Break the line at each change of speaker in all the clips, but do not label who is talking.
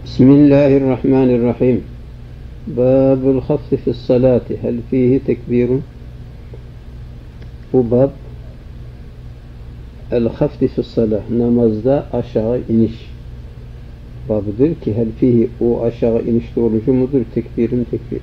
Bismillahirrahmanirrahim. Babul haffi fis salati. Hel fihi tekbirun? Bu bab el haffi fis salah. Namazda aşağı iniş babıdır ki hel fihi o aşağı inişte olucu mudur? Tekbirun tekbir.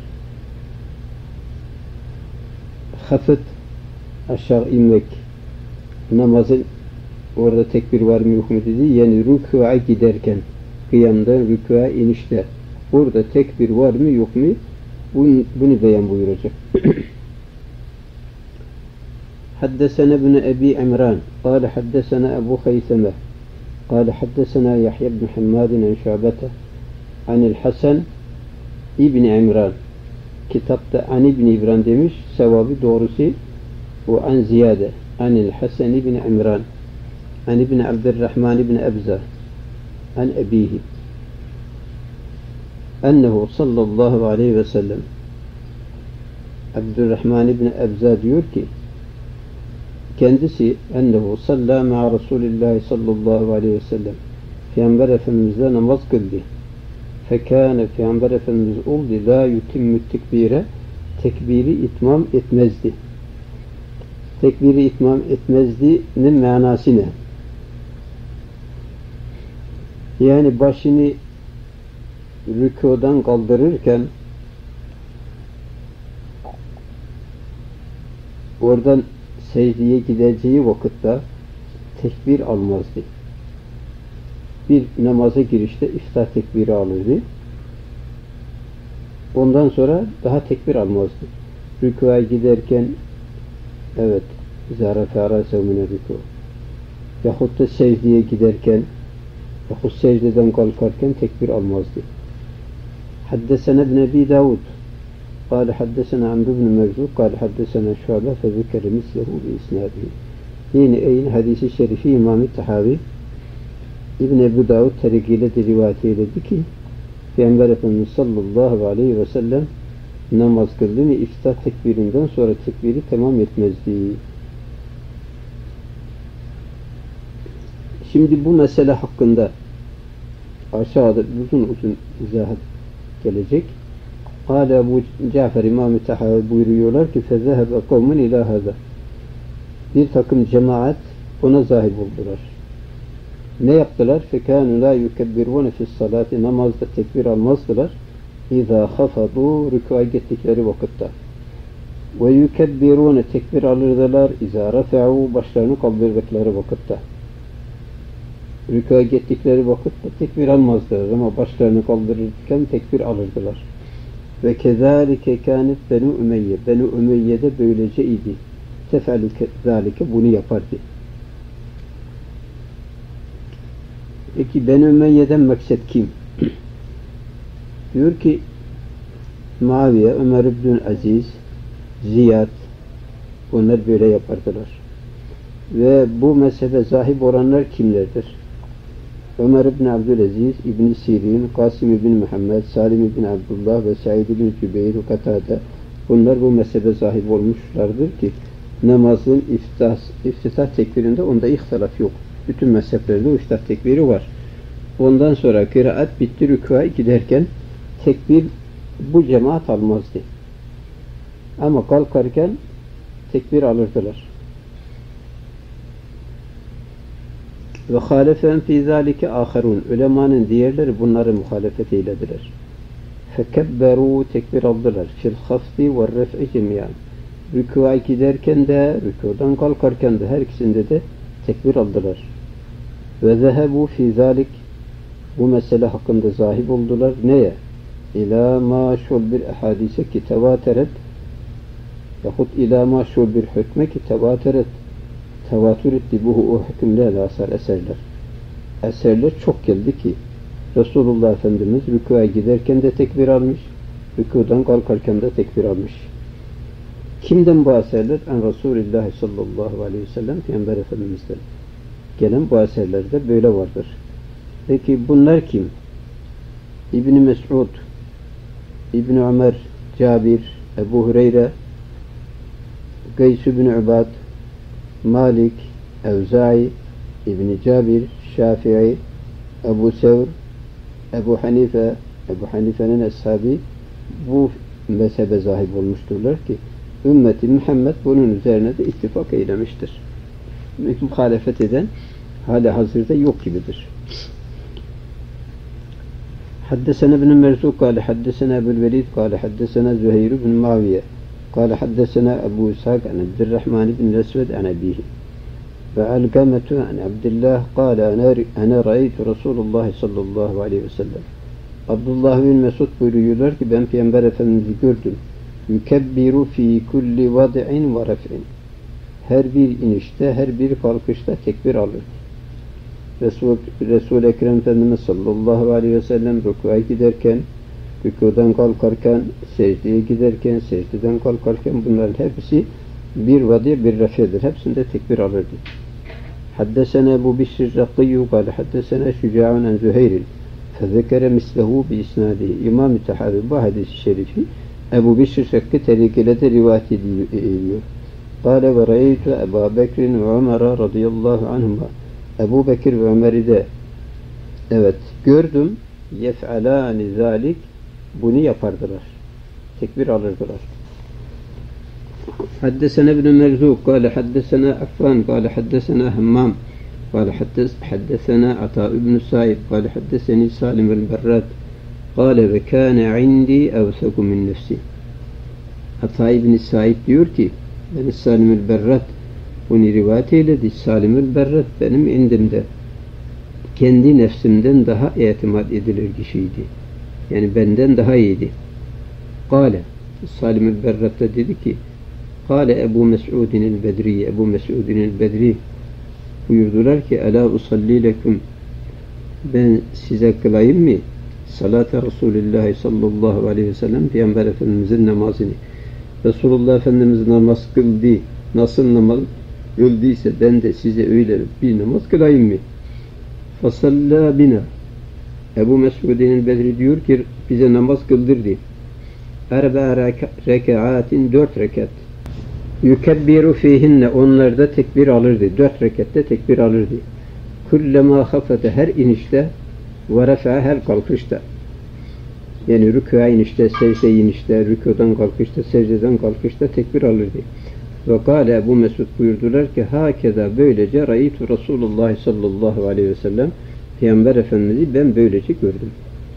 Hafif aşağı inmek. Namazın orada tekbir var mı yok mu dedi. Yani rükûa giderken kıyamdan rükûa inişte burada tekbir var mı yok mu? Bunu beyan buyuracak. حدثنا ابن أبي عمران قال حدثنا أبو خيثمة قال حدثنا يحيى بن حماد عن شعبة عن الحسن ابن عمران kitapta an ibn İbran demiş, sevabı doğrusu o an ziyade anil Hasan ibn İmran an ibn Abdurrahman ibn Ebza an ebihi ennehu sallallahu aleyhi ve sellem Abdurrahman ibn Ebza diyor ki kendisi ennehu salla ma'a Resulillah sallallahu aleyhi ve sellem Peygamber Efendimizle namaz kıldı. Fekâne Peygamber Efendimiz oldu la yutimmü tekbire tekbiri itmam etmezdi. Tekbiri itmam etmezdi'nin manası ne? Yani başını rükûdan kaldırırken oradan secdeye gideceği vakitte tekbir almazdı. Bir namaza girişte iftah tekbiri alırdı. Ondan sonra daha tekbir almazdı. Rükûa giderken evet zârefe arâsev mine rükû yahut da secdeye giderken yahut secdeden kalkarken tekbir almazdı. Haddesena ibn Ebi Davud قال حدثنا عمرو بن مرزوق قال حدثنا شعبة فذكر مثله بإسناده. Yine hadisi şerifi İmam-ı Tahavi İbn Ebu Davud tarikiyle de rivayet eyledi ki Peygamber Efendimiz sallallahu aleyhi ve sellem namaz kıldığını iftah tekbirinden sonra tekbiri tamam etmezdi. Şimdi bu mesele hakkında aşağıda uzun izahat gelecek. Hala bu Cafer İmam-ı Tahavi buyuruyorlar ki فَذَهَبَ قَوْمٌ اِلٰى هَذَا bir takım cemaat ona zahir oldular. Ne yaptılar? فَكَانُوا لَا يُكَبِّرُونَ فِي الصَّلَاةِ namazda tekbir almazdılar. اِذَا خَفَضُوا rükûa gittikleri vakitte. وَيُكَبِّرُونَ tekbir alırdılar. اِذَا رَفَعُوا başlarını kaldırdıkları vakitte. Rükûa gittikleri vakitte tekbir almazdılar ama başlarını kaldırırken tekbir alırdılar. Ve kezalike kânet Benu Ümeyye. Benu Ümeyye de böylece idi. Tef'alü kezalike bunu yapardı. Peki Benu Ümeyye'den maksat kim? Diyor ki Muaviye, Ömer İbn Aziz, Ziyad onlar böyle yapardılar. Ve bu mezhebe sahip olanlar kimlerdir? Ömer İbn Abdülaziz, İbn Sirin, Kasım İbn Muhammed, Salim İbn Abdullah ve Said İbn Cübeyr ve Katade bunlar bu mezhebe sahip olmuşlardır ki namazın iftitah tekbirinde onda ihtilaf yok. Bütün mezheplerde o iftitah tekbiri var. Ondan sonra kıraat bitti rükûa giderken tekbir bu cemaat almazdı. Ama kalkarken tekbir alırdılar. Ve hâlefen fî zâlike âherûn. Ulemanın diğerleri bunları muhalefet eylediler. Fekebberû tekbir aldılar. Fil hafti ve ref'i cemiyan. Rükûa giderken de, rükûdan kalkarken de her ikisinde de tekbir aldılar. Ve zehebû fî zâlik bu mesele hakkında zahib oldular. Neye? İlâ maşul bir ehadise ki tevateret yahut ilâ maşul bir hükme ki tevateret tevatür etti bu o hükümlerle eserler. Eserler çok geldi ki Resulullah Efendimiz rükûa giderken de tekbir almış, rükûdan kalkarken de tekbir almış. Kimden bu eserler? En Resulullah sallallahu aleyhi ve sellem Peygamber Efendimiz'den gelen bu eserlerde böyle vardır. Peki bunlar kim? İbn-i Mes'ud, İbn-i Ömer, Cabir, Ebu Hureyre, Gays ibn Ubad, Malik, Evza'i, İbn Cabir, Şafii, Ebu Sevr, Ebu Hanife'nin eshabi bu mezhebe sahip olmuşturlar ki ümmeti Muhammed bunun üzerine de ittifak eylemiştir. Muhalefet eden hali hazırda yok gibidir. حدثنا ابن مرزوق قال حدثنا أبو الوليد قال حدثنا زهير بن معاوية قال حدثنا أبو إسحاق عن عبد الرحمن بن الأسود عن أبيه وعلقمة عن عبد الله قال أنا رأيت رسول الله صلى الله عليه وسلم. Abdullah bin Mesud buyuruyorlar ki ben Peygamber Efendimiz'i gördüm. Yukebbiru fi kulli vad'in ve ref'in. Her bir inişte, her bir kalkışta tekbir alır. Resul-i Ekrem Efendimiz sallallahu aleyhi ve sellem rükûa giderken, rükûdan kalkarken, secdeye giderken, secdeden kalkarken bunların hepsi bir vadi bir refedir. Hepsinde tekbir alırdı. Haddesena Ebu Bişr Rakkiyyu kâle haddesena Şüca'un en Züheyr'in fezekere mislehu bi isnadihi. İmam-ı Tahavi bu hadis-i şerifi Ebu Bişr Rakki tarikiyle de rivayet ediyor. Kâle ve ra'eytu Ebu Bekir'in ve Ömer'e radıyallahu anhuma. Ebu Bekir ve Ömer'i de gördüm. Yef'alâni zâlik bunu yapardılar. Tekbir alırdılar. Haddesena ibn Merzuk kâle haddesena Affan kâle haddesena Hammam kâle haddesena Ata ibn Sa'id kâle haddeseni Salim el-Berrat kâle ve kâne indi evseku min nefsi. Ata ibn Sa'id diyor ki ben Salim el-Berrat bunu rivayet eyledi. Salim el-Berrat benim indimde kendi nefsimden daha itimat edilir kişiydi. Yani benden daha iyiydi. Kâle Salim el-Berrat da dedi ki Kâle Ebu Mes'udin el-Bedri Ebu Mes'udin el-Bedri buyurdular ki Elâ usalli leküm ben size kılayım mı? Salat-ı Resulullah sallallahu aleyhi ve sellem Peygamber Efendimizin namazını. Resulullah Efendimiz namaz kıldı. Nasıl namaz kıldıysa ben de size öyle bir namaz kılayım mı? Fasallâ bina Ebu Mes'udin el-Bedri diyor ki bize namaz kıldırdı. Erbe rekaatin 4 rekat. Yukebbiru fihinne onlarda tekbir alırdı. 4 rekatte tekbir alırdı. Kullema hafete her inişte ve refa'a her kalkışta. Yani rükûa inişte, secde inişte, rükûdan kalkışta, secdeden kalkışta tekbir alırdı. Ve kâle Ebu Mesud buyurdular ki hakeza böylece ra'aytu Resulullah sallallahu aleyhi ve sellem Peygamber Efendimiz'i ben böylece gördüm.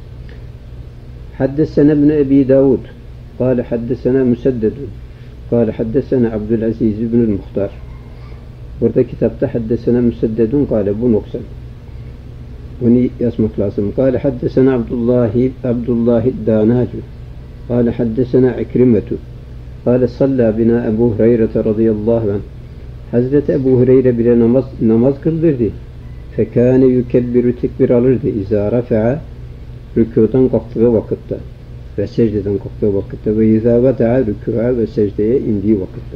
Haddesena ibn Ebi Davud kâle haddesena Müseddedun kâle haddesena Abdülaziz ibn el-Muhtar. Burada kitapta haddesena Müseddedun kâle bu noksan. Bunu yazmak lazım. Kâle haddesena Abdullah Danacu kâle haddesena İkrimetu kâle sallâ bina Ebu Hureyre radıyallahu anh. Hazreti Ebu Hureyre bile namaz kıldırdı. Fekâne yukebbiru tekbir alırdı. İzâ rafa'a rükûdan kalktığı vakitte ve secdeden kalktığı vakitte ve izâ vada'a rükû'a ve secdeye indiği vakitte.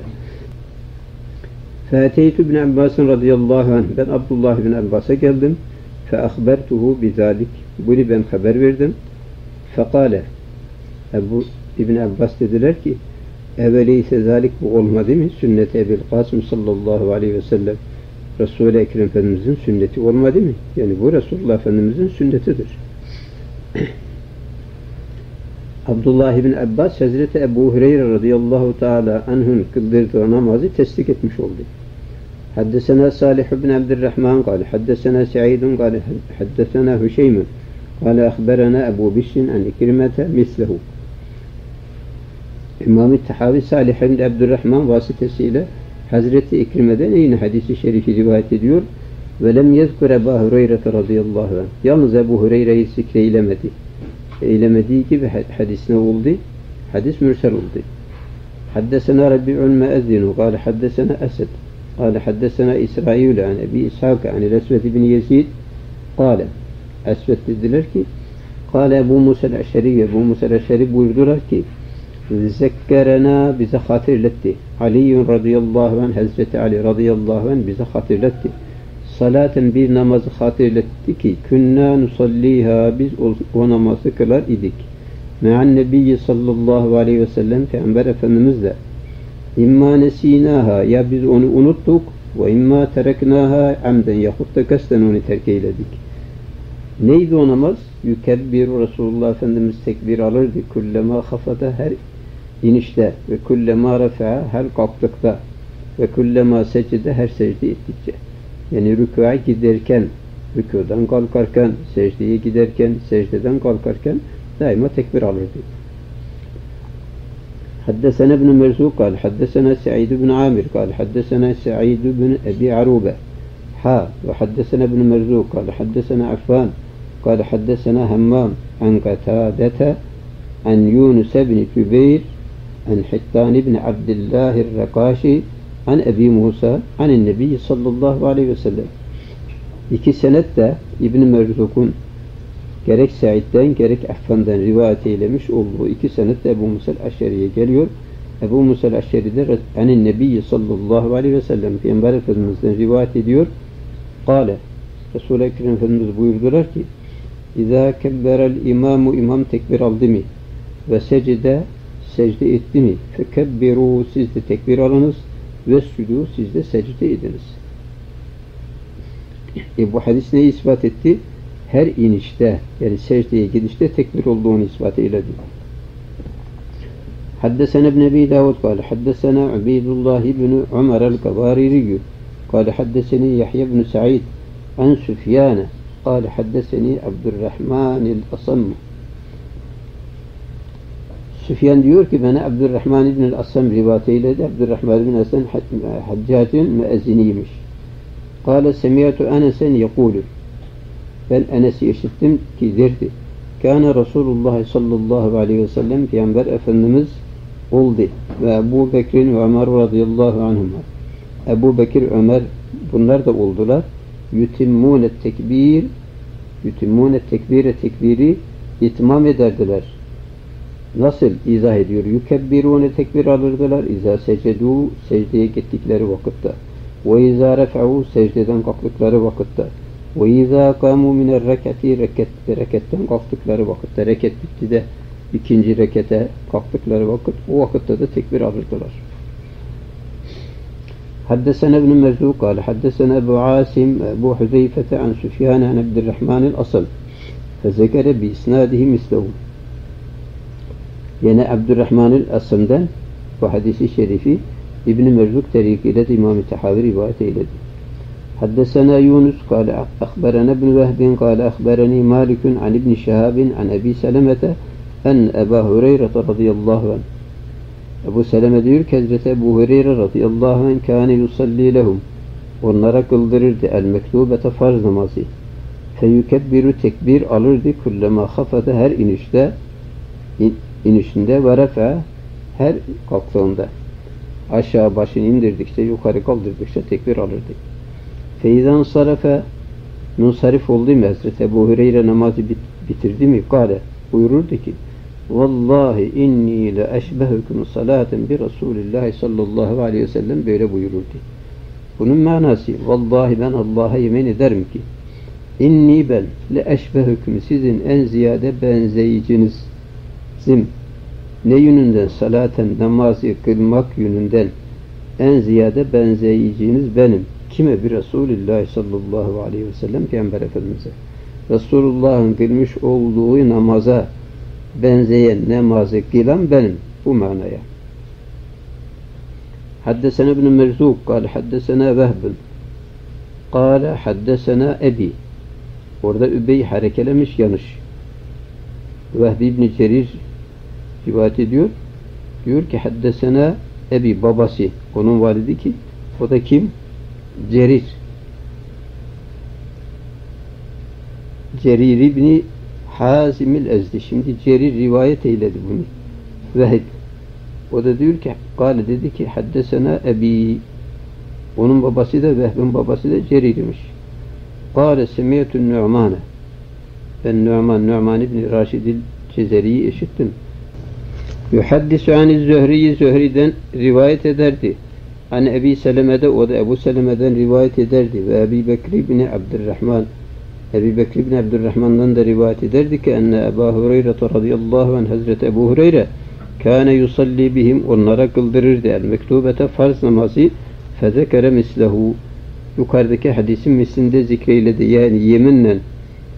Fâteytü ibn Abbas'ın radıyallahu anh. Ben Abdullah ibn Abbas'a geldim. Feahbertuhu bizalik. Bunu ben haber verdim. Fekâle Ebu İbn Abbas dediler ki eveleyse zalik bu olmadı mı? Sünnet-i Ebil Kasım sallallahu aleyhi ve sellem Resul-i Ekrem Efendimizin sünneti olmadı mı? Yani bu Resulullah Efendimizin sünnetidir. Abdullah ibn Abbas Hazreti Ebu Hureyre radıyallahu teala anh'ın kıldırdığı namazı tesdik etmiş oldu. Haddesena Salih ibn Abdurrahman kâle haddesena Sa'idun kâle haddesena Hüşeymun kâle ahberena Ebu Bişrin en ikrimete mislehu. İmam-ı Tahavi Salih ibn Abdurrahman vasıtasıyla Hazreti İkrime'den aynı hadisi şerifi rivayet ediyor. Ve lem yezkur Ebu Hureyre radıyallahu anh. Yalnız Ebu Hureyre'yi zikreylemedi. Eylemediği gibi hadis ne oldu? Hadis mürsel oldu. Haddesena Rabi'un Me'ezzinu kâle haddesena Esed kâle haddesena İsrail an Ebi İshak an Esved ibn Yezid kâle Esved dediler ki kâle Ebu Musa el-Eşşeri buyurdular ki zekkerena bize hatırletti. Ali radıyallahu anh Hazreti Ali radıyallahu anh bize hatırletti. Salaten bir namazı hatırletti ki künna nusalliha biz o namazı kılar idik. Me'an nebiyyi sallallahu aleyhi ve sellem Peygamber Efendimizle imma nesinaha ya biz onu unuttuk ve imma tereknaha amden yahut da kasten onu terk eyledik. Neydi o namaz? Yükebbiru Resulullah Efendimiz tekbir alırdı. Kullema hafada her inişte ve kullema refa'a her kalktıkta ve kullema secde her secde ettikçe. Yani rükûa giderken, rükûdan kalkarken, secdeye giderken, secdeden kalkarken daima tekbir alırdı. حدثنا ابن مرزوق قال حدثنا سعيد بن عامر قال حدثنا سعيد بن أبي عروبة وحدثنا ابن مرزوق قال حدثنا عفان قال حدثنا همام عن قتادة عن يونس بن جبير عن حتان بن عبد الله الرقاشي عن أبي موسى عن النبي صلى الله عليه وسلم. İki senet de İbn Merzuk'un gerek Said'den gerek Affan'dan rivayet eylemiş olduğu iki senet de Ebu Musa'l Eş'eri'ye geliyor. Ebu Musa'l Eş'eri de Anin Nebi sallallahu aleyhi ve sellem Peygamber Efendimiz'den rivayet ediyor. Kale Resul-i Ekrem Efendimiz buyurdular ki İzâ kebberel imamu imam tekbir aldı mı ve secde secde etti mi fekebbiru siz de tekbir alınız ve südû siz de secde ediniz. Bu hadis neyi ispat etti? Her inişte yani secdeye gidişte tekbir olduğunu ispat eyledi. Haddesena ibn Ebi Davud kâle haddesena Ubeydullah ibn Ömer el-Kavaririyyü kâle haddeseni Yahya ibn Sa'id an Süfyâne kâle haddeseni Abdurrahman el-Asam. Süfyan diyor ki bana Abdurrahman ibn el-Asam rivayet eyledi. Abdurrahman ibn el-Asam Haccac'ın müezziniymiş. Kâle semiyatu Enesen yekûlü. Ben Enes'i işittim ki derdi. Kâne Resulullah sallallahu aleyhi ve sellem Peygamber Efendimiz oldu. Ve Ebu Bekir'in ve Ömer radıyallahu anhuma. Ebu Bekir, Ömer bunlar da oldular. Yutimmûne tekbire tekbiri itmam ederdiler. Nasıl izah ediyor? Yukebbirûne tekbir alırdılar. İzâ secedû secdeye gittikleri vakitte. Ve izâ ref'û secdeden kalktıkları vakitte. Ve izâ kâmû minel rekati reketten kalktıkları vakitte. Reket bitti de ikinci rekete kalktıkları vakit. O vakitte de tekbir alırdılar. Haddesena ibn Merzuk kâle haddesena Ebu Asim Ebu Hüzeyfete an Süfyan an Abdurrahman el-Asal fezekere bi isnadihi mislehu. Yine Abdurrahman el-Asam'dan bu hadisi şerifi İbn Merzuk tarikiyle İmam-ı Tahavi rivayet eyledi. Haddesena Yunus kâle akhberana ibn Vehbin kâle akhberani Malikun an İbn Şehabin an Ebi Selemete en Ebu Hureyre radıyallahu anh. Ebu Seleme diyor ki Hazreti Ebu Hureyre radıyallahu anh kâne yusalli lehum. Onlara kıldırırdı el-mektubete farz namazı. Feyükebbiru tekbir alırdı kullema hafada her inişinde ve refa her kalktığında. Aşağı başını indirdikçe, yukarı kaldırdıkça tekbir alırdı. Feyzan sarafe nunsarif oldu mu Hazreti Ebu Hureyre namazı bitirdi mi? Kale buyururdu ki Vallahi inni le eşbehukum salaten bi Resulillahi sallallahu aleyhi ve sellem böyle buyururdu. Bunun manası vallahi ben Allah'a yemin ederim ki inni ben le eşbehukum sizin en ziyade benzeyicinizim. Ne yönünden? Salaten namazı kılmak yönünden en ziyade benzeyiciniz benim. Kime? Bir Resulullah sallallahu aleyhi ve sellem Peygamber Efendimiz'e. Resulullah'ın kılmış olduğu namaza benzeyen namazı kılan benim. Bu manaya. Haddesena ibn Merzuk kâle haddesena Vehbun kâle haddesena Ebi. Orada Übey harekelemiş yanlış. Vehbi ibn Cerir rivayet ediyor. Diyor ki haddesena Ebi babası. Onun validi ki o da kim? Cerir. Cerir ibni Hazimil Ezdi. Şimdi Cerir rivayet eyledi bunu. Vehb. O da diyor ki kâle dedi ki haddesena Ebi. Onun babası da Vehb'in babası da Cerir'miş. Kâle semiyetun Nu'mane. Ben Nu'man ibn Raşidil Cezeri'yi işittim. Yuhaddisu anil Zühri'yi Zühri'den rivayet ederdi. An Ebi Seleme'de o da Ebu Seleme'den rivayet ederdi. Ve Ebi Bekir ibn Abdurrahman Ebi Bekir ibn Abdurrahman'dan da rivayet ederdi ki enne Ebu Hureyre radıyallahu anh Hazreti Ebu Hureyre kâne yusalli bihim onlara kıldırırdı. El mektubete farz namazı fezekere mislehu yukarıdaki hadisin mislinde zikreyledi. Yani yeminle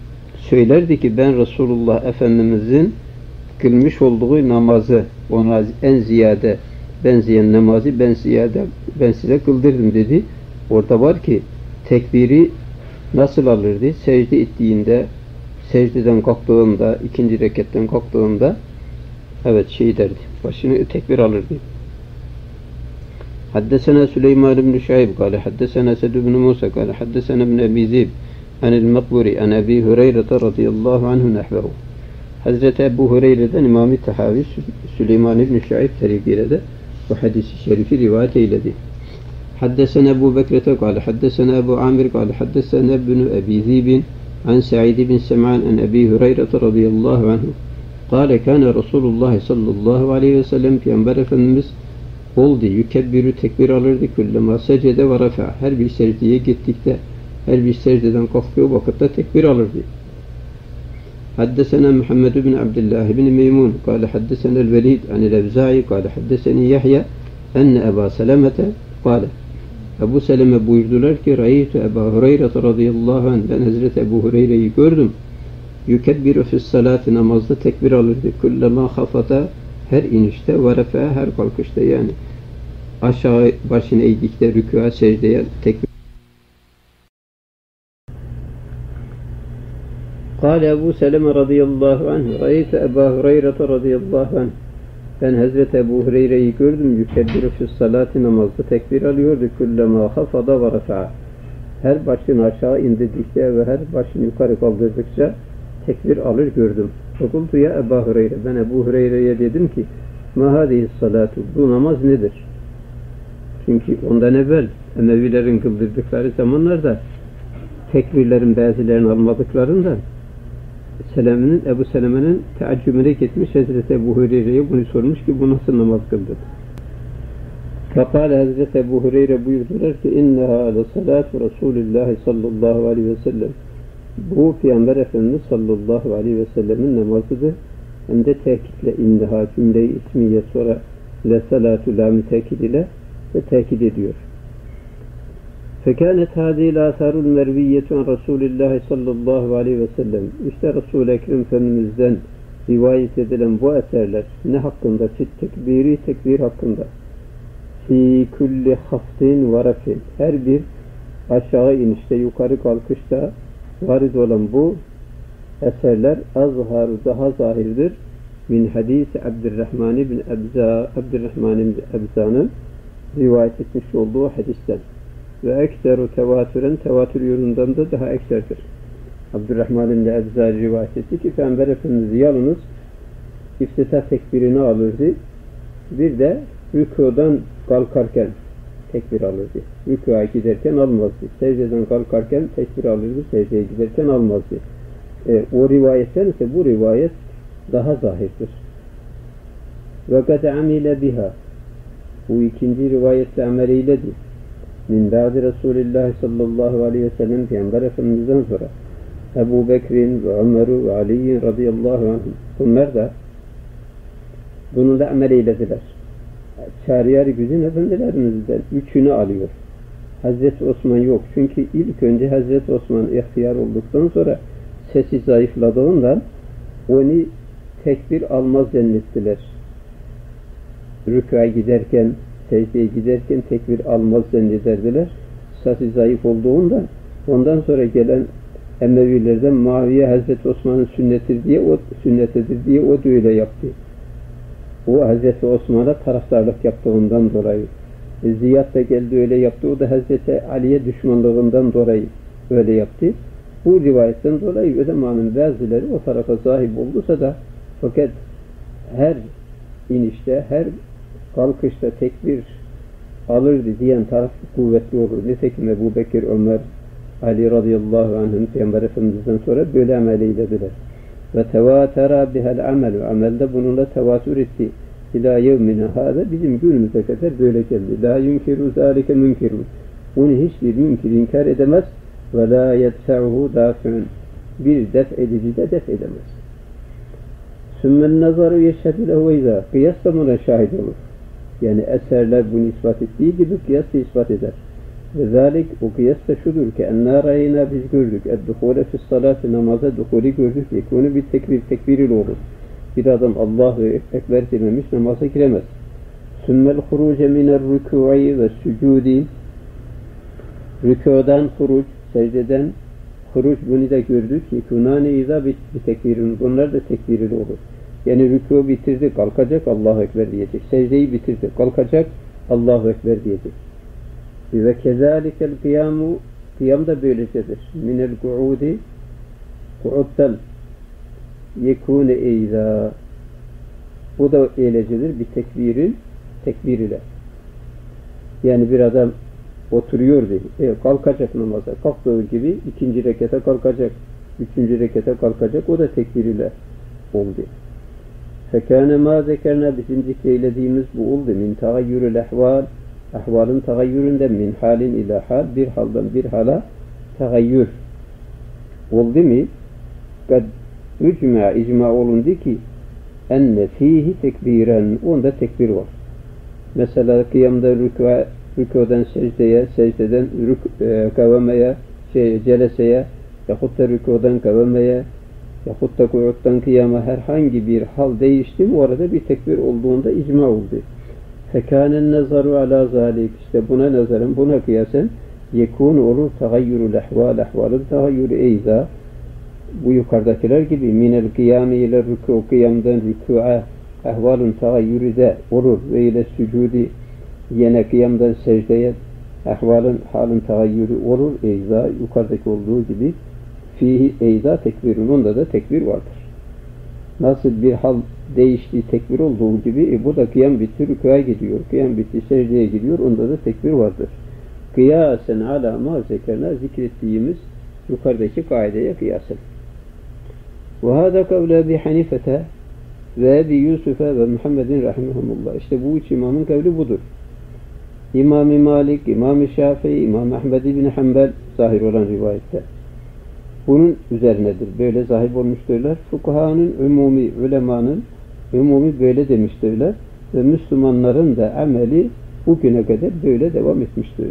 söylerdi ki ben Resulullah Efendimizin kılmış olduğu namazı, ona en ziyade benzeyen namazı ben size kıldırdım dedi. Orada var ki tekbiri nasıl alırdı? Secde ettiğinde, secdeden kalktığında, ikinci reketten kalktığında evet derdi. Başını tekbir alırdı. Haddesena Süleyman ibn Şuayb kâle haddesena Sed ibn Musa kâle haddesena ibn Ebi Zib anil Makburi an Ebi Hureyre radıyallahu anhu nehvehu. Hazreti Ebu Hureyre'den İmam-ı Tahavi Süleyman ibn Şuayb tarihiyle de bu hadisi şerifi rivayet eyledi. Haddesena Ebu Bekrete kâle haddesena Ebu Amir kâle haddesena ibn Ebi Zibin an Sa'id bin Sem'an an Ebi Hureyre radıyallahu anhu. Kâle kâne Resulullah sallallahu aleyhi ve sellem Peygamber Efendimiz oldu. Yükebbiru tekbir alırdı. Kullema secde ve rafa. Her bir secdeye gittikte, her bir secdeden kalktığı vakitte tekbir alırdı. Haddesena Muhammed bin Abdullah bin Meymun. Kâle haddesena el-Velid anil Evza'i. Kâle haddeseni Yahya enne Eba Selamete. Kâle Ebu Seleme buyurdular ki Ra'ytu Ebu Hureyre radıyallahu anh. Ben Hazreti Ebu Hureyre'yi gördüm. Yükebbiru fis salati, namazda tekbir alırdı. Kullema hafata, her inişte ve refa, her kalkışta, yani aşağı başını eğdikte, rükûa, secdeye tekbir. Kâle Ebu Seleme radıyallahu anh Ra'ytu Ebu Hureyre radıyallahu anh. Ben Hazreti Ebu Hureyre'yi gördüm. Yükebbiru fis salati, namazda tekbir alıyordu. Kullema hafada ve refa, her başını aşağı indirdikçe ve her başını yukarı kaldırdıkça tekbir alır gördüm. Fakultu ya Ebu Hureyre, ben Ebu Hureyre'ye dedim ki ma hadihi salatu, bu namaz nedir? Çünkü ondan evvel Emevilerin kıldırdıkları zamanlarda tekbirlerin bazılarını almadıklarından Ebu Seleme'nin teaccübüne gitmiş, Hazreti Ebu Hureyre'ye bunu sormuş ki bu nasıl namaz kıldı? Fakale Hazreti Ebu Hureyre buyurdular ki inneha le salatu Resulullah sallallahu aleyhi ve sellem, bu Peygamber Efendimiz sallallahu aleyhi ve sellemin namazıdır. Hem de tekitle inneha, cümle-i ismiye sonra le salatu la mütekid ile ve tekid ediyor. Fekânet hâzîl âthârul merviyyetu an Resulillah sallallahu aleyhi ve sellem. İşte Resul-i Ekrem Efendimiz'den rivayet edilen bu eserler ne hakkında? Fit tekbiri, tekbir hakkında. Fi kulli haftin ve rafin. Her bir aşağı inişte, yukarı kalkışta varid olan bu eserler azhar, daha zahirdir. Min hadisi Abdurrahman bin Ebza'nın rivayet etmiş olduğu hadisten. Ve ekseru tevatüren, tevatür yolundan da daha ekserdir. Abdurrahman bin Ebza rivayet etti ki Peygamber Efendimiz yalnız iftitah tekbirini alırdı. Bir de rükudan kalkarken tekbir alırdı. Rükûa giderken almazdı. Secdeden kalkarken tekbir alırdı. Secdeye giderken almazdı. O rivayetten ise bu rivayet daha zahirdir. Ve kad amile biha, bu ikinci rivayette amel eyledi. Min ba'di Resulillah sallallahu aleyhi ve sellem, Peygamber Efendimiz'den sonra Ebu Bekir'in ve Ömer'ü ve Ali'nin radıyallahu anh, bunlar da bununla amel eylediler. Şariyer güzin efendilerimizden üçünü alıyor. Hazreti Osman yok. Çünkü ilk önce Hazreti Osman ihtiyar olduktan sonra sesi zayıfladığından onu tekbir almaz zannettiler. Rükûa giderken, secdeye giderken tekbir almaz zannederdiler. Sesi zayıf olduğundan ondan sonra gelen Emevilerden Muaviye Hazreti Osman'ın sünnetidir diye o da öyle yaptı. O Hazreti Osman'a taraftarlık yaptığından dolayı. Ziyad da geldi öyle yaptı. O da Hazreti Ali'ye düşmanlığından dolayı öyle yaptı. Bu rivayetten dolayı ulemanın bazıları o tarafa sahip olduysa da fakat her inişte, her kalkışta tekbir alırdı diyen taraf kuvvetli olur. Nitekim Ebu Bekir, Ömer, Ali radıyallahu anh'ın Peygamber Efendimiz'den sonra böyle amel eylediler. Ve tevatera bihel amelu, amelde bununla tevatür etti. İlâ yevmine hâde, bizim günümüze kadar böyle geldi. La yunkiru zâlike münkirun. Bunu hiçbir münkir inkar edemez. Ve la yedfe'uhu dâfi'un. Bir def edici de def edemez. Sümmel nazaru yeşhedü lehu izâ. Kıyas da buna şahit olur. Yani eserler bunu ispat ettiği gibi kıyas da ispat eder. Ve zalik o kıyas da şudur ki ennâ râyina biz gördük. Edduhûle fissalâti namaza duhûli gördük. Yekûnü bir tekbir ile olur. Bir adam Allahu Ekber dememiş namaza giremez. Sümmel huruce minel rükû'i ve sücûdi rükûdan huruc, secdeden huruc bunu da gördük. Yekûnâni izâ bir tekbirin. Bunlar da tekbirli olur. Yani rükû bitirdi, kalkacak Allahu Ekber diyecek. Secdeyi bitirdi, kalkacak Allahu Ekber diyecek. Ve kezâlikel kıyamu kıyam da böylecedir. Minel ku'udi ku'uddan yekûne eyzâ bu da eylecedir bir tekbir ile. Yani bir adam oturuyor diye kalkacak namaza. Kalktığı gibi ikinci rekete kalkacak. Üçüncü rekete kalkacak. O da tekbir ile oldu. Fekâne mâ zekerna bizim zikreylediğimiz bu oldu. Min tagayyürül ehval ahvalın tagayyüründen min halin ila hal bir haldan bir hala tagayyür oldu mu? Kad icma olundu ki enne fihi tekbiren onda tekbir var. Mesela kıyamda rükûden secdeye, secdeden kavamaya, celeseye yahut da rükûden kavamaya yahut da ku'uddan kıyama herhangi bir hal değişti mi orada bir tekbir olduğunda icma oldu. Fekânen nazaru alâ zâlik işte buna nazaran, buna kıyasen yekûn olur tagayyürül ehvâl ehvâlın tagayyürü eyzâ bu yukarıdakiler gibi minel kıyâmi ile rükû kıyamdan rükû'a ehvâlun tagayyürü de olur ve ile sücûdi yine kıyamdan secdeye ehvalın halın tagayyürü olur eyzâ yukarıdaki olduğu gibi fihi eyzâ tekbirun onda da tekbir vardır. Nasıl bir hal değiştiği tekbir olduğu gibi bu da kıyam bitti rükû'a gidiyor. Kıyam bitti secdeye gidiyor. Onda da tekbir vardır. Kıyasen alâ mâ zekerna zikrettiğimiz yukarıdaki kaideye kıyasen. Ve hâdâ kavle Ebi Hanifete ve Ebi Yusuf'e ve Muhammedin rahimehumullah. İşte bu üç imamın kavli budur. İmam-ı Malik, İmam-ı Şafii, İmam Ahmed ibn Hanbel zahir olan rivayette. Bunun üzerinedir. Böyle zahir olmuşturlar. Fukahanın, umumi, ulemanın umumi böyle demiştirler. Ve Müslümanların da ameli bugüne kadar böyle devam etmiştir.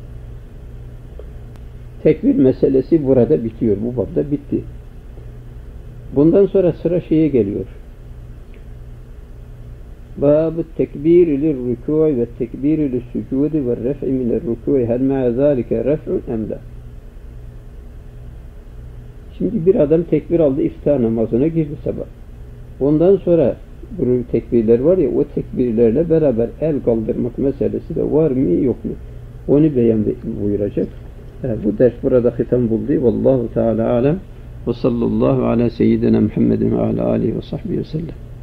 Tekbir meselesi burada bitiyor. Bu babda bitti. Bundan sonra sıra şeye geliyor. Bab-ı tekbir ilir rükû'i ve tekbir ilir sücûdi ve ref'i minel rükû'i hel ma'a zâlike ref'un emla. Şimdi bir adam tekbir aldı, iftar namazına girdi sabah. Ondan sonra bu tekbirler var ya, o tekbirlerle beraber el kaldırmak meselesi de var mı yok mu? Onu beyan buyuracak. Bu ders burada hitam buldu. Vallahu Teala alem ve sallallahu ala seyyidina Muhammedin ve ala alihi ve sahbihi ve sellem.